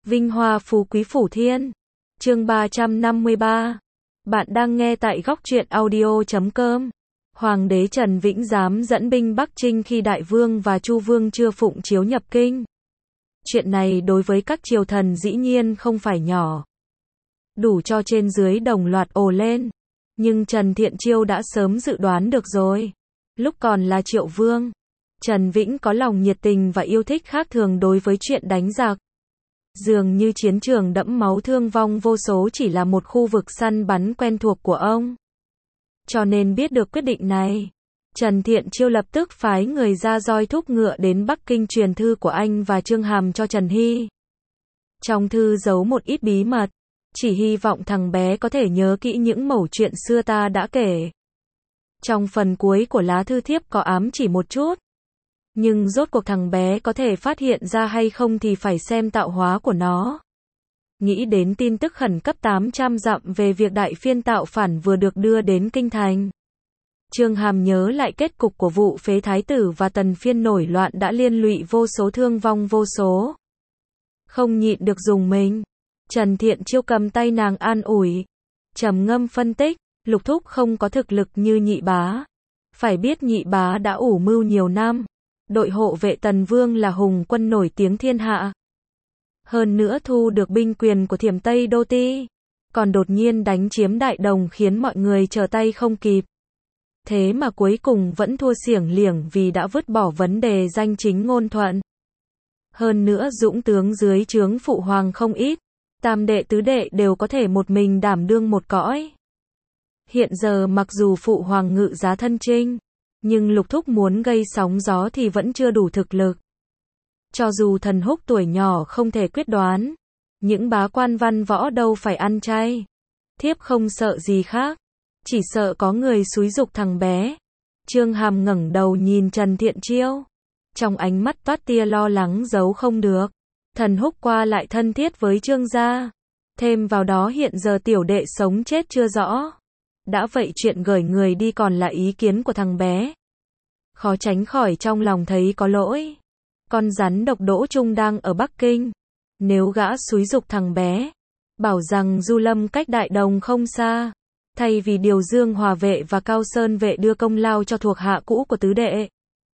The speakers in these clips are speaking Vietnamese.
Vinh hoa phú quý phủ thiên. Chương 353. Bạn đang nghe tại góc truyện audio.com. Hoàng đế Trần Vĩnh dám dẫn binh Bắc Trinh khi Đại Vương và Chu Vương chưa phụng chiếu nhập kinh. Chuyện này đối với các triều thần dĩ nhiên không phải nhỏ. Đủ cho trên dưới đồng loạt ồ lên. Nhưng Trần Thiện Chiêu đã sớm dự đoán được rồi. Lúc còn là Triệu Vương, Trần Vĩnh có lòng nhiệt tình và yêu thích khác thường đối với chuyện đánh giặc. Dường như chiến trường đẫm máu thương vong vô số chỉ là một khu vực săn bắn quen thuộc của ông. Cho nên biết được quyết định này, Trần Thiện Chiêu lập tức phái người ra roi thúc ngựa đến Bắc Kinh truyền thư của anh và Chương Hàm cho Trần Hy. Trong thư giấu một ít bí mật, chỉ hy vọng thằng bé có thể nhớ kỹ những mẩu chuyện xưa ta đã kể. Trong phần cuối của lá thư thiếp có ám chỉ một chút. Nhưng rốt cuộc thằng bé có thể phát hiện ra hay không thì phải xem tạo hóa của nó. Nghĩ đến tin tức khẩn cấp 800 dặm về việc đại phiên tạo phản vừa được đưa đến kinh thành, Chương Hàm nhớ lại kết cục của vụ phế thái tử và tần phiên nổi loạn đã liên lụy vô số thương vong vô số. Không nhịn được dùng mình. Trần Thiện Chiêu cầm tay nàng an ủi, trầm ngâm phân tích, Lục thúc không có thực lực như nhị bá. Phải biết nhị bá đã ủ mưu nhiều năm. Đội hộ vệ Tần Vương là hùng quân nổi tiếng thiên hạ. Hơn nữa thu được binh quyền của Thiểm Tây Đô Ti. Còn đột nhiên đánh chiếm Đại Đồng khiến mọi người trở tay không kịp. Thế mà cuối cùng vẫn thua xiểng liểng vì đã vứt bỏ vấn đề danh chính ngôn thuận. Hơn nữa dũng tướng dưới trướng phụ hoàng không ít. Tam đệ tứ đệ đều có thể một mình đảm đương một cõi. Hiện giờ mặc dù phụ hoàng ngự giá thân chinh, nhưng Lục thúc muốn gây sóng gió thì vẫn chưa đủ thực lực. Cho dù Thần Húc tuổi nhỏ không thể quyết đoán, những bá quan văn võ đâu phải ăn chay. Thiếp không sợ gì khác, chỉ sợ có người xúi giục thằng bé. Chương Hàm ngẩng đầu nhìn Trần Thiện Chiêu, trong ánh mắt toát tia lo lắng giấu không được. Thần Húc qua lại thân thiết với Trương gia, thêm vào đó hiện giờ tiểu đệ sống chết chưa rõ. Đã vậy chuyện gửi người đi còn là ý kiến của thằng bé. Khó tránh khỏi trong lòng thấy có lỗi. Con rắn độc Đỗ Trung đang ở Bắc Kinh. Nếu gã xúi giục thằng bé, bảo rằng Du Lâm cách Đại Đồng không xa, thay vì điều Dương Hòa vệ và Cao Sơn vệ đưa công lao cho thuộc hạ cũ của tứ đệ,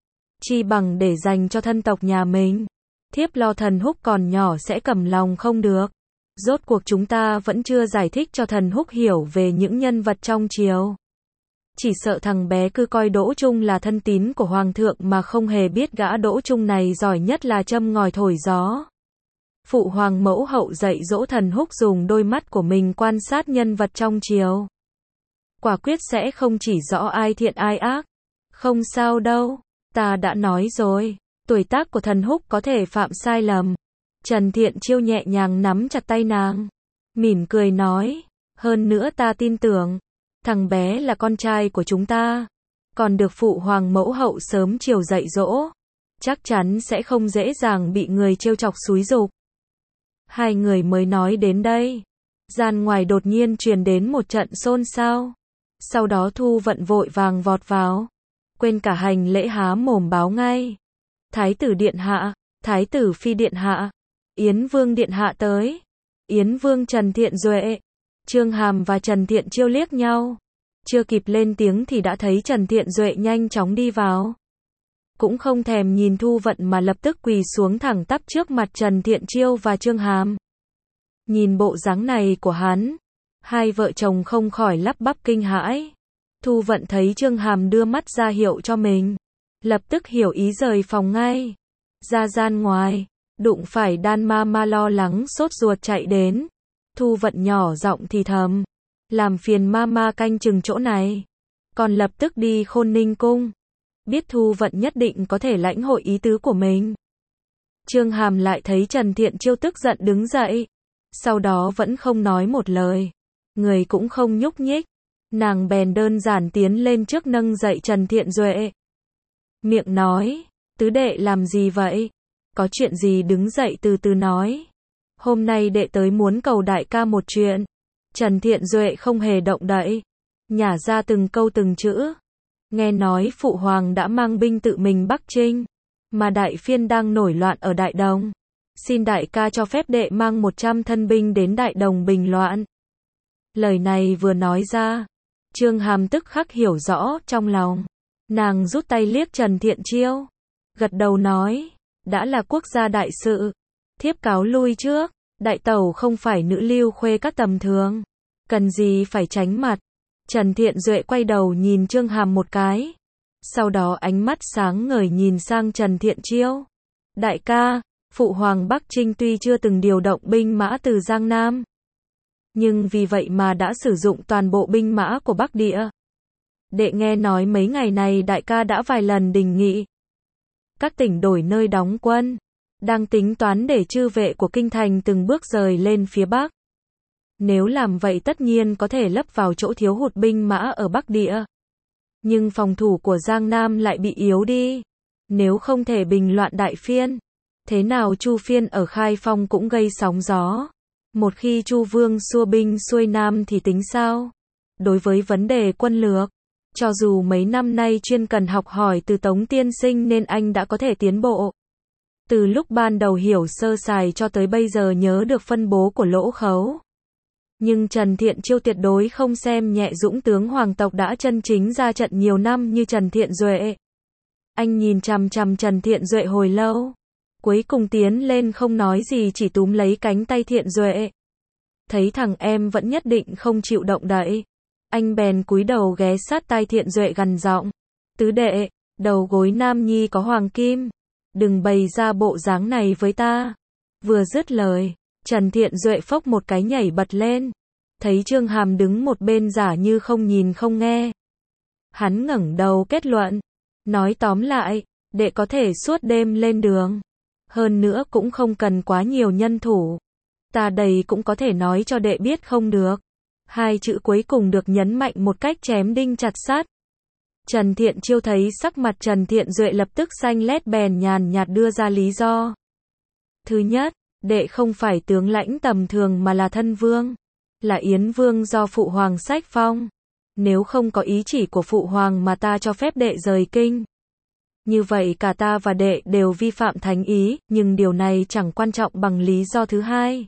chi bằng để dành cho thân tộc nhà mình. Thiếp lo Thần Húc còn nhỏ sẽ cầm lòng không được. Rốt cuộc chúng ta vẫn chưa giải thích cho Thần Húc hiểu về những nhân vật trong triều. Chỉ sợ thằng bé cứ coi Đỗ Trung là thân tín của Hoàng thượng mà không hề biết gã Đỗ Trung này giỏi nhất là châm ngòi thổi gió. Phụ hoàng mẫu hậu dạy dỗ Thần Húc dùng đôi mắt của mình quan sát nhân vật trong triều. Quả quyết sẽ không chỉ rõ ai thiện ai ác. Không sao đâu, ta đã nói rồi, tuổi tác của Thần Húc có thể phạm sai lầm. Trần Thiện Chiêu nhẹ nhàng nắm chặt tay nàng, mỉm cười nói, hơn nữa ta tin tưởng, thằng bé là con trai của chúng ta, còn được phụ hoàng mẫu hậu sớm chiều dạy dỗ, chắc chắn sẽ không dễ dàng bị người trêu chọc xúi giục. Hai người mới nói đến đây, gian ngoài đột nhiên truyền đến một trận xôn xao. Sau đó Thu Vận vội vàng vọt vào, quên cả hành lễ há mồm báo ngay, Thái tử điện hạ, Thái tử phi điện hạ, Yến Vương điện hạ tới. Yến Vương Trần Thiện Duệ. Chương Hàm và Trần Thiện Chiêu liếc nhau, chưa kịp lên tiếng thì đã thấy Trần Thiện Duệ nhanh chóng đi vào. Cũng không thèm nhìn Thu Vận mà lập tức quỳ xuống thẳng tắp trước mặt Trần Thiện Chiêu và Chương Hàm. Nhìn bộ dáng này của hắn, hai vợ chồng không khỏi lắp bắp kinh hãi. Thu Vận thấy Chương Hàm đưa mắt ra hiệu cho mình, lập tức hiểu ý rời phòng ngay. Ra gian ngoài, đụng phải Đan Ma lo lắng sốt ruột chạy đến. Thu Vận nhỏ giọng thì thầm, làm phiền ma canh chừng chỗ này, còn lập tức đi Khôn Ninh cung. Biết Thu Vận nhất định có thể lãnh hội ý tứ của mình. Chương Hàm lại thấy Trần Thiện Chiêu tức giận đứng dậy, sau đó vẫn không nói một lời, người cũng không nhúc nhích. Nàng bèn đơn giản tiến lên trước nâng dậy Trần Thiện Duệ, miệng nói, tứ đệ làm gì vậy? Có chuyện gì đứng dậy từ từ nói. Hôm nay đệ tới muốn cầu đại ca một chuyện. Trần Thiện Duệ không hề động đậy, nhả ra từng câu từng chữ. Nghe nói phụ hoàng đã mang binh tự mình Bắc Trinh, mà đại phiên đang nổi loạn ở Đại Đồng. Xin đại ca cho phép đệ mang 100 thân binh đến Đại Đồng bình loạn. Lời này vừa nói ra, Chương Hàm tức khắc hiểu rõ trong lòng. Nàng rút tay liếc Trần Thiện Chiêu, gật đầu nói, đã là quốc gia đại sự, thiếp cáo lui trước. Đại tẩu không phải nữ lưu khuê các tầm thường, cần gì phải tránh mặt. Trần Thiện Duệ quay đầu nhìn Chương Hàm một cái, sau đó ánh mắt sáng ngời nhìn sang Trần Thiện Chiêu. Đại ca, Phụ hoàng Bắc Trinh tuy chưa từng điều động binh mã từ Giang Nam, nhưng vì vậy mà đã sử dụng toàn bộ binh mã của Bắc Địa. Đệ nghe nói mấy ngày này đại ca đã vài lần đình nghị các tỉnh đổi nơi đóng quân, đang tính toán để chư vệ của kinh thành từng bước rời lên phía Bắc. Nếu làm vậy tất nhiên có thể lấp vào chỗ thiếu hụt binh mã ở Bắc Địa. Nhưng phòng thủ của Giang Nam lại bị yếu đi. Nếu không thể bình loạn Đại Phiên, thế nào Chu Phiên ở Khai Phong cũng gây sóng gió. Một khi Chu Vương xua binh xuôi Nam thì tính sao? Đối với vấn đề quân lược, cho dù mấy năm nay chuyên cần học hỏi từ Tống tiên sinh nên anh đã có thể tiến bộ. Từ lúc ban đầu hiểu sơ sài cho tới bây giờ nhớ được phân bố của Lỗ Khấu. Nhưng Trần Thiện Chiêu tuyệt đối không xem nhẹ dũng tướng hoàng tộc đã chân chính ra trận nhiều năm như Trần Thiện Duệ. Anh nhìn chằm chằm Trần Thiện Duệ hồi lâu, cuối cùng tiến lên không nói gì chỉ túm lấy cánh tay Thiện Duệ. Thấy thằng em vẫn nhất định không chịu động đậy, anh bèn cúi đầu ghé sát tai Thiện Duệ gằn giọng, tứ đệ, đầu gối nam nhi có hoàng kim, đừng bày ra bộ dáng này với ta. Vừa dứt lời, Trần Thiện Duệ phốc một cái nhảy bật lên, thấy Chương Hàm đứng một bên giả như không nhìn không nghe. Hắn ngẩng đầu kết luận, nói tóm lại, đệ có thể suốt đêm lên đường, hơn nữa cũng không cần quá nhiều nhân thủ. Ta đây cũng có thể nói cho đệ biết không được. Hai chữ cuối cùng được nhấn mạnh một cách chém đinh chặt sắt. Trần Thiện Chiêu thấy sắc mặt Trần Thiện Duệ lập tức xanh lét bèn nhàn nhạt đưa ra lý do. Thứ nhất, đệ không phải tướng lãnh tầm thường mà là thân vương, là Yến Vương do Phụ Hoàng sách phong. Nếu không có ý chỉ của Phụ Hoàng mà ta cho phép đệ rời kinh, như vậy cả ta và đệ đều vi phạm thánh ý, nhưng điều này chẳng quan trọng bằng lý do thứ hai.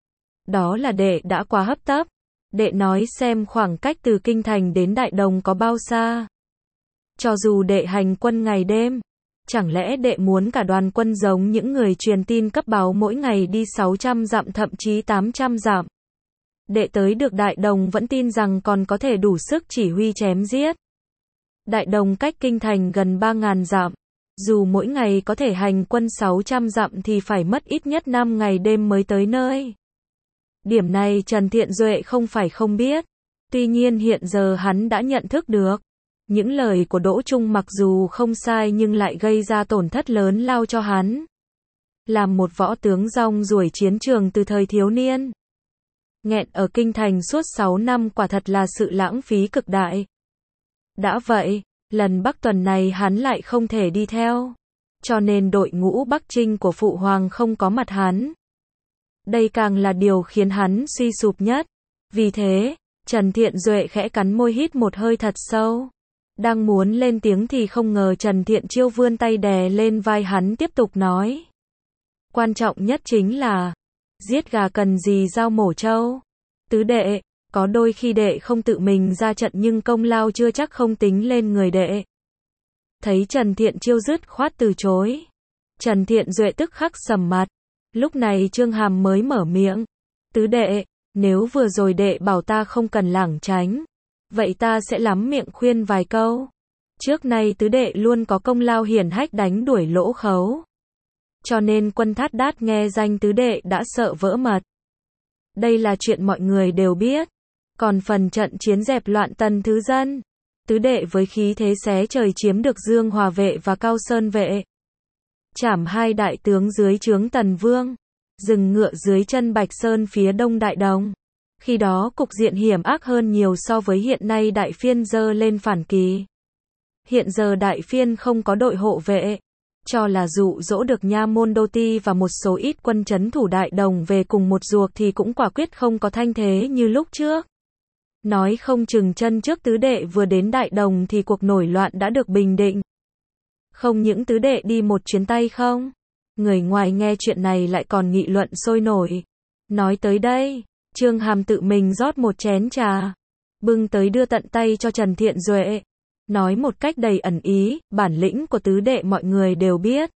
Đó là đệ đã quá hấp tấp. Đệ nói xem khoảng cách từ kinh thành đến Đại Đồng có bao xa. Cho dù đệ hành quân ngày đêm, chẳng lẽ đệ muốn cả đoàn quân giống những người truyền tin cấp báo mỗi ngày đi 600 dặm thậm chí 800 dặm. Đệ tới được Đại Đồng vẫn tin rằng còn có thể đủ sức chỉ huy chém giết. Đại Đồng cách kinh thành gần 3.000 dặm. Dù mỗi ngày có thể hành quân 600 dặm thì phải mất ít nhất 5 ngày đêm mới tới nơi. Điểm này Trần Thiện Duệ không phải không biết. Tuy nhiên hiện giờ hắn đã nhận thức được. Những lời của Đỗ Trung mặc dù không sai nhưng lại gây ra tổn thất lớn lao cho hắn. Làm một võ tướng rong ruổi chiến trường từ thời thiếu niên, nghẹn ở kinh thành suốt 6 năm quả thật là sự lãng phí cực đại. Đã vậy, lần Bắc tuần này hắn lại không thể đi theo. Cho nên đội ngũ Bắc Trinh của Phụ Hoàng không có mặt hắn. Đây càng là điều khiến hắn suy sụp nhất. Vì thế, Trần Thiện Duệ khẽ cắn môi hít một hơi thật sâu. Đang muốn lên tiếng thì không ngờ Trần Thiện Chiêu vươn tay đè lên vai hắn tiếp tục nói. Quan trọng nhất chính là, giết gà cần gì dao mổ trâu. Tứ đệ, có đôi khi đệ không tự mình ra trận nhưng công lao chưa chắc không tính lên người đệ. Thấy Trần Thiện Chiêu dứt khoát từ chối, Trần Thiện Duệ tức khắc sầm mặt. Lúc này Chương Hàm mới mở miệng. Tứ đệ, nếu vừa rồi đệ bảo ta không cần lảng tránh, vậy ta sẽ lắm miệng khuyên vài câu. Trước nay tứ đệ luôn có công lao hiển hách đánh đuổi Lỗ Khấu. Cho nên quân Thát Đát nghe danh tứ đệ đã sợ vỡ mật. Đây là chuyện mọi người đều biết. Còn phần trận chiến dẹp loạn Tần Thứ Dân, tứ đệ với khí thế xé trời chiếm được Dương Hòa vệ và Cao Sơn vệ. Trảm hai đại tướng dưới trướng Tần Vương, dừng ngựa dưới chân Bạch Sơn phía đông Đại Đồng. Khi đó cục diện hiểm ác hơn nhiều so với hiện nay Đại Phiên dơ lên phản kỳ. Hiện giờ Đại Phiên không có đội hộ vệ, cho là dụ dỗ được Nha Môn Đô Ti và một số ít quân trấn thủ Đại Đồng về cùng một ruột thì cũng quả quyết không có thanh thế như lúc trước. Nói không chừng chân trước tứ đệ vừa đến Đại Đồng thì cuộc nổi loạn đã được bình định. Không những tứ đệ đi một chuyến tay không, Người ngoài nghe chuyện này lại còn nghị luận sôi nổi. Nói tới đây, Chương Hàm tự mình rót một chén trà, bưng tới đưa tận tay cho Trần Thiện Duệ. Nói một cách đầy ẩn ý, bản lĩnh của tứ đệ mọi người đều biết.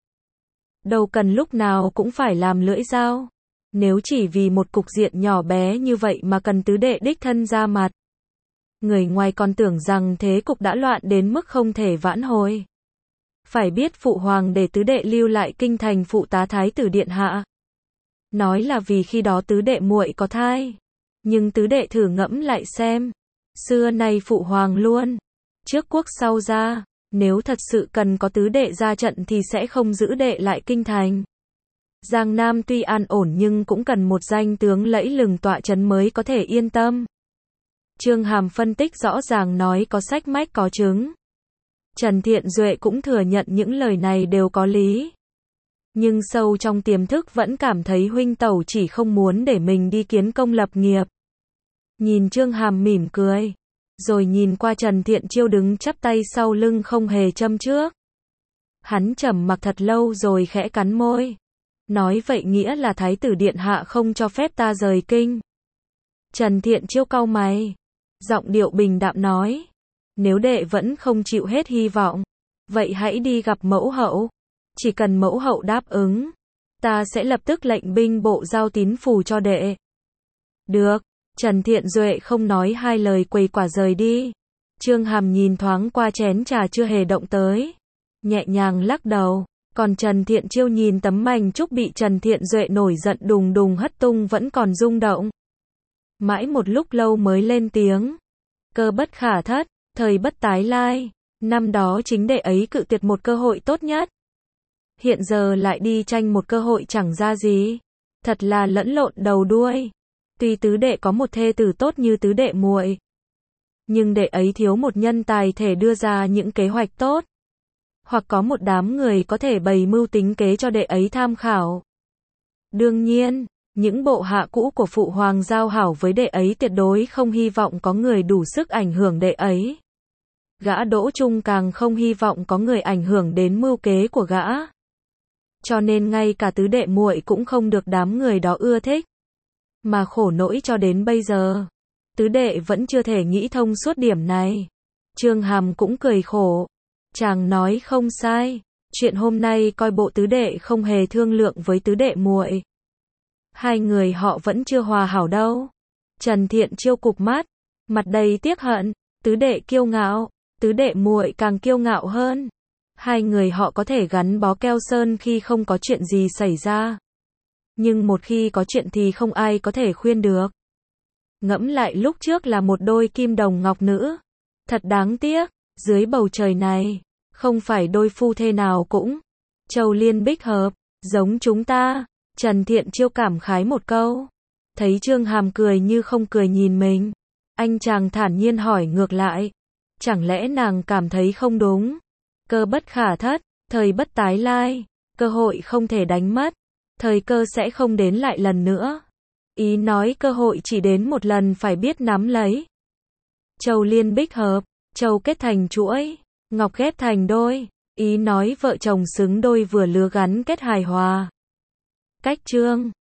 Đâu cần lúc nào cũng phải làm lưỡi dao. Nếu chỉ vì một cục diện nhỏ bé như vậy mà cần tứ đệ đích thân ra mặt. Người ngoài còn tưởng rằng thế cục đã loạn đến mức không thể vãn hồi. Phải biết phụ hoàng để tứ đệ lưu lại kinh thành phụ tá thái tử điện hạ. Nói là vì khi đó tứ đệ muội có thai. Nhưng tứ đệ thử ngẫm lại xem. Xưa nay phụ hoàng luôn. Trước quốc sau gia. Nếu thật sự cần có tứ đệ ra trận thì sẽ không giữ đệ lại kinh thành. Giang Nam tuy an ổn nhưng cũng cần một danh tướng lẫy lừng tọa trấn mới có thể yên tâm. Chương Hàm phân tích rõ ràng nói có sách mách có chứng. Trần Thiện Duệ cũng thừa nhận những lời này đều có lý. Nhưng sâu trong tiềm thức vẫn cảm thấy huynh tẩu chỉ không muốn để mình đi kiến công lập nghiệp. Nhìn Chương Hàm mỉm cười. Rồi nhìn qua Trần Thiện Chiêu đứng chắp tay sau lưng không hề châm trước. Hắn trầm mặc thật lâu rồi khẽ cắn môi. Nói vậy nghĩa là thái tử điện hạ không cho phép ta rời kinh. Trần Thiện Chiêu cau mày. Giọng điệu bình đạm nói. Nếu đệ vẫn không chịu hết hy vọng. Vậy hãy đi gặp mẫu hậu. Chỉ cần mẫu hậu đáp ứng. Ta sẽ lập tức lệnh binh bộ giao tín phù cho đệ. Được. Trần Thiện Duệ không nói hai lời quầy quả rời đi. Chương Hàm nhìn thoáng qua chén trà chưa hề động tới. Nhẹ nhàng lắc đầu. Còn Trần Thiện Chiêu nhìn tấm mảnh trúc bị Trần Thiện Duệ nổi giận đùng đùng hất tung vẫn còn rung động. Mãi một lúc lâu mới lên tiếng. Cơ bất khả thất, thời bất tái lai. Năm đó chính đệ ấy cự tuyệt một cơ hội tốt nhất. Hiện giờ lại đi tranh một cơ hội chẳng ra gì. Thật là lẫn lộn đầu đuôi. Tuy tứ đệ có một thê tử tốt như tứ đệ muội, nhưng đệ ấy thiếu một nhân tài thể đưa ra những kế hoạch tốt. Hoặc có một đám người có thể bày mưu tính kế cho đệ ấy tham khảo. Đương nhiên, những bộ hạ cũ của phụ hoàng giao hảo với đệ ấy tuyệt đối không hy vọng có người đủ sức ảnh hưởng đệ ấy. Gã Đỗ Trung càng không hy vọng có người ảnh hưởng đến mưu kế của gã. Cho nên ngay cả tứ đệ muội cũng không được đám người đó ưa thích. Mà khổ nỗi cho đến bây giờ, tứ đệ vẫn chưa thể nghĩ thông suốt điểm này. Chương Hàm cũng cười khổ. Chàng nói không sai, chuyện hôm nay coi bộ tứ đệ không hề thương lượng với tứ đệ muội. Hai người họ vẫn chưa hòa hảo đâu. Trần Thiện Chiêu cụp mắt, mặt đầy tiếc hận, tứ đệ kiêu ngạo, tứ đệ muội càng kiêu ngạo hơn. Hai người họ có thể gắn bó keo sơn khi không có chuyện gì xảy ra. Nhưng một khi có chuyện thì không ai có thể khuyên được. Ngẫm lại lúc trước là một đôi kim đồng ngọc nữ. Thật đáng tiếc, dưới bầu trời này, không phải đôi phu thê nào cũng châu liên bích hợp, giống chúng ta. Trần Thiện Chiêu cảm khái một câu. Thấy Chương Hàm cười như không cười nhìn mình. Anh chàng thản nhiên hỏi ngược lại. Chẳng lẽ nàng cảm thấy không đúng? Cơ bất khả thất, thời bất tái lai. Cơ hội không thể đánh mất. Thời cơ sẽ không đến lại lần nữa. Ý nói cơ hội chỉ đến một lần phải biết nắm lấy. Châu liên bích hợp, châu kết thành chuỗi, ngọc ghép thành đôi. Ý nói vợ chồng xứng đôi vừa lứa gắn kết hài hòa. Cách chương